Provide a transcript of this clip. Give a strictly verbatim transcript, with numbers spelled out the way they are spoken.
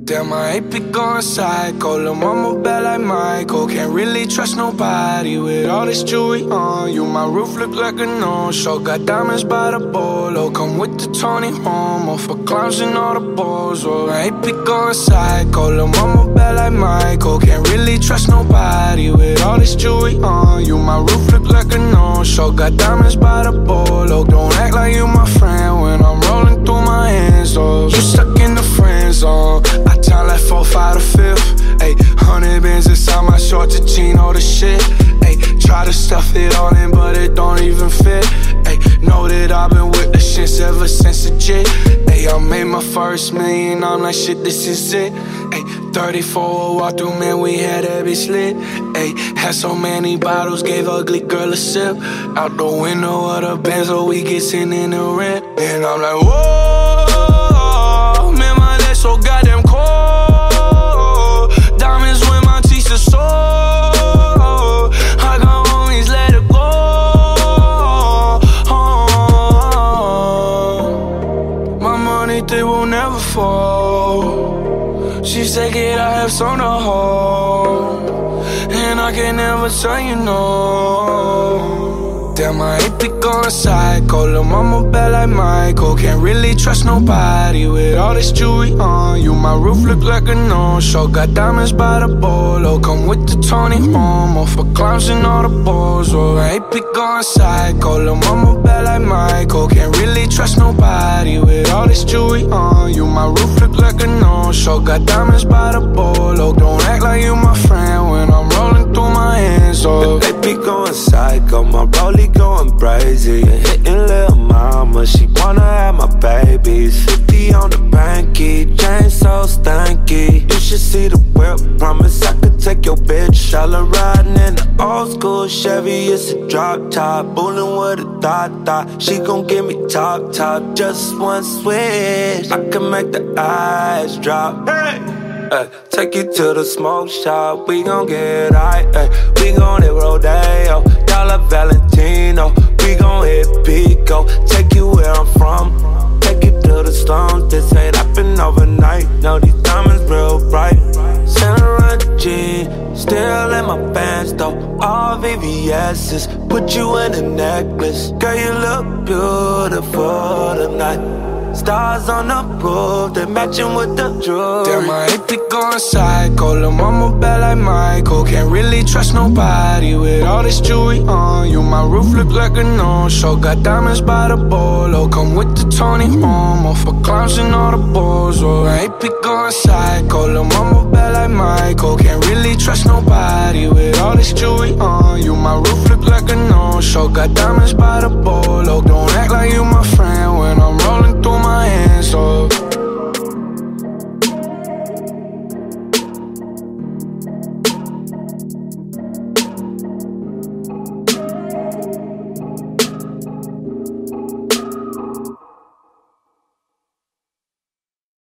Damn, I ain't be going psycho. Lil' mama bad like Michael. Can't really trust nobody with all this jewelry on you. My roof look like a no-show. Got diamonds by the bolo. Come with the Tony Romo for clowns and all the balls. Oh, I ain't be going psycho. Lil' mama bad like Michael. Can't really trust nobody with all this jewelry on you. My roof look like a no-show. Got diamonds by the bolo. Don't act like you my friend when I'm rolling through my hands. Oh, you stuck in the friend zone. I time like four, five to fifth. Ayy, hundred bands inside my shorts, a chino the shit. Ayy, try to stuff it all in, but it don't even fit. Ayy, know that I've been with the shits ever since the jit. Ayy, I made my first million, I'm like shit, this is it. Ayy, thirty-four walk through, man, we had that bitch lit. Ayy, had so many bottles, gave ugly girl a sip. Out the window of the Benz, so we get sent in the rent. And I'm like, whoa, man, my legs so goddamn cold. Diamonds when my teeth are sore. I got homies, let it go. Oh, my money, they will never fall. She said, kid, I have some to hold, and I can never tell you no. Damn, I ain't be going psycho. Lil' mama bad like Michael. Can't really trust nobody with all this jewelry on you. My roof look like a no-show. Got diamonds by the bolo. Come with the Tony Romo for clowns and all the balls. Oh, I ain't be going psycho. Lil' mama bad like Michael. Can't really trust nobody with all this jewelry on you. My roof look like a no-show. Got diamonds by the bolo. Don't act like you my friend when I'm rolling through my hands. Oh, they be going psycho. My rollie going crazy and hitting lil' mama. She wanna have my babies. Fifty on the banky, chain so stanky. You should see the whip. Promise I could take your bitch. All her riding in the old school Chevy. It's a drop top, bullin' with a thought thought. She gon' give me top top, just one switch. I can make the eyes drop. Hey. Ay, take you to the smoke shop, we gon' get high, ay. We gon' hit Rodeo, Dollar Valentino. We gon' hit Pico, take you where I'm from. Take you to the slums, this ain't happen overnight. No, these diamonds real bright. Santa G, still in my pants though. All V V S's, put you in a necklace. Girl, you look beautiful tonight. Stars on the roof, they matching with the jewelry. Damn, I ain't be going psycho. Lil' mama bad like Michael. Can't really trust nobody with all this jewelry on you. My roof look like a no-show. Got diamonds by the bolo. Come with the Tony Romo for clowns and all the balls. Oh, I ain't be going psycho. Lil' mama bad like Michael. Can't really trust nobody with all this jewelry on you. My roof look like a no-show. Got diamonds by the bolo. Don't act like you my friend